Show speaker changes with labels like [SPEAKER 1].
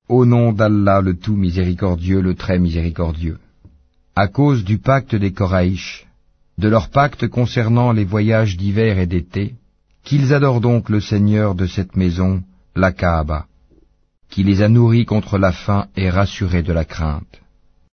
[SPEAKER 1] Au nom d'Allah le tout miséricordieux, le très miséricordieux. À cause du pacte des Koraïch, de leur pacte concernant les voyages d'hiver et d'été, qu'ils adorent donc le Seigneur de cette maison, la Kaaba, qui les a nourris contre la faim et rassurés de la crainte.